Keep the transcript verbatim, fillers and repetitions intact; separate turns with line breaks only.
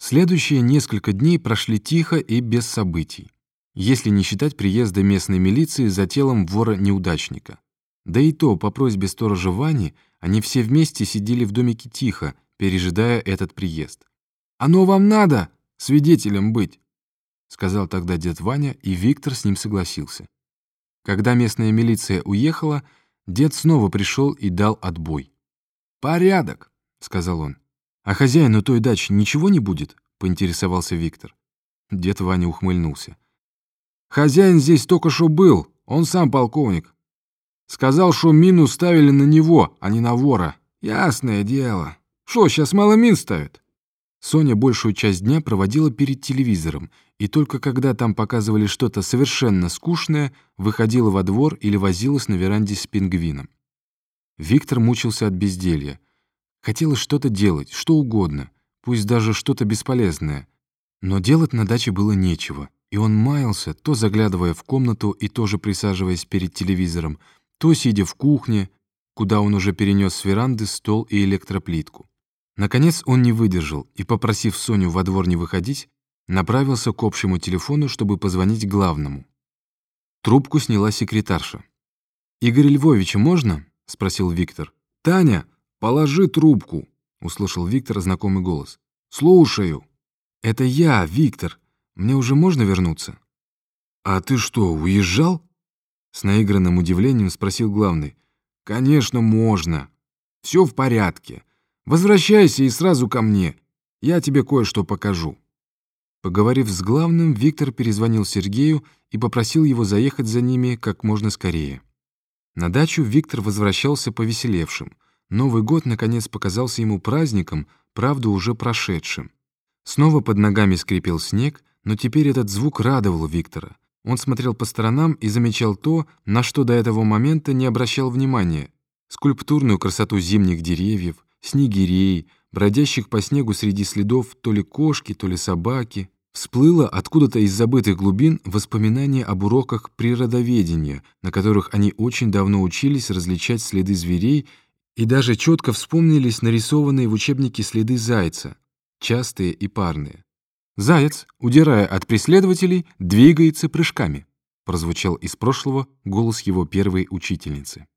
Следующие несколько дней прошли тихо и без событий, если не считать приезда местной милиции за телом вора-неудачника. Да и то, по просьбе сторожа Вани, они все вместе сидели в домике тихо, пережидая этот приезд. «Оно вам надо свидетелем быть», — сказал тогда дед Ваня, и Виктор с ним согласился. Когда местная милиция уехала, дед снова пришел и дал отбой. «Порядок», — сказал он. «А хозяину той дачи ничего не будет?» — поинтересовался Виктор. Дед Ваня ухмыльнулся. «Хозяин здесь только что был, он сам полковник. Сказал, что мину ставили на него, а не на вора. Ясное дело. Что, сейчас мало мин ставят?» Соня большую часть дня проводила перед телевизором, и только когда там показывали что-то совершенно скучное, выходила во двор или возилась на веранде с пингвином. Виктор мучился от безделья. Хотелось что-то делать, что угодно, пусть даже что-то бесполезное. Но делать на даче было нечего, и он маялся, то заглядывая в комнату и тоже присаживаясь перед телевизором, то сидя в кухне, куда он уже перенес с веранды стол и электроплитку. Наконец он не выдержал и, попросив Соню во двор не выходить, направился к общему телефону, чтобы позвонить главному. Трубку сняла секретарша. «Игоря Львовича можно?» — спросил Виктор. «Таня, положи трубку», — услышал Виктор знакомый голос. «Слушаю». «Это я, Виктор. Мне уже можно вернуться?» «А ты что, уезжал?» С наигранным удивлением спросил главный. «Конечно, можно. Все в порядке. Возвращайся и сразу ко мне. Я тебе кое-что покажу». Поговорив с главным, Виктор перезвонил Сергею и попросил его заехать за ними как можно скорее. На дачу Виктор возвращался повеселевшим. Новый год, наконец, показался ему праздником, правда, уже прошедшим. Снова под ногами скрипел снег, но теперь этот звук радовал Виктора. Он смотрел по сторонам и замечал то, на что до этого момента не обращал внимания: скульптурную красоту зимних деревьев, снегирей, бродящих по снегу среди следов то ли кошки, то ли собаки. Всплыло откуда-то из забытых глубин воспоминание об уроках природоведения, на которых они очень давно учились различать следы зверей, и даже четко вспомнились нарисованные в учебнике следы зайца, частые и парные. «Заяц, удирая от преследователей, двигается прыжками», прозвучал из прошлого голос его первой учительницы.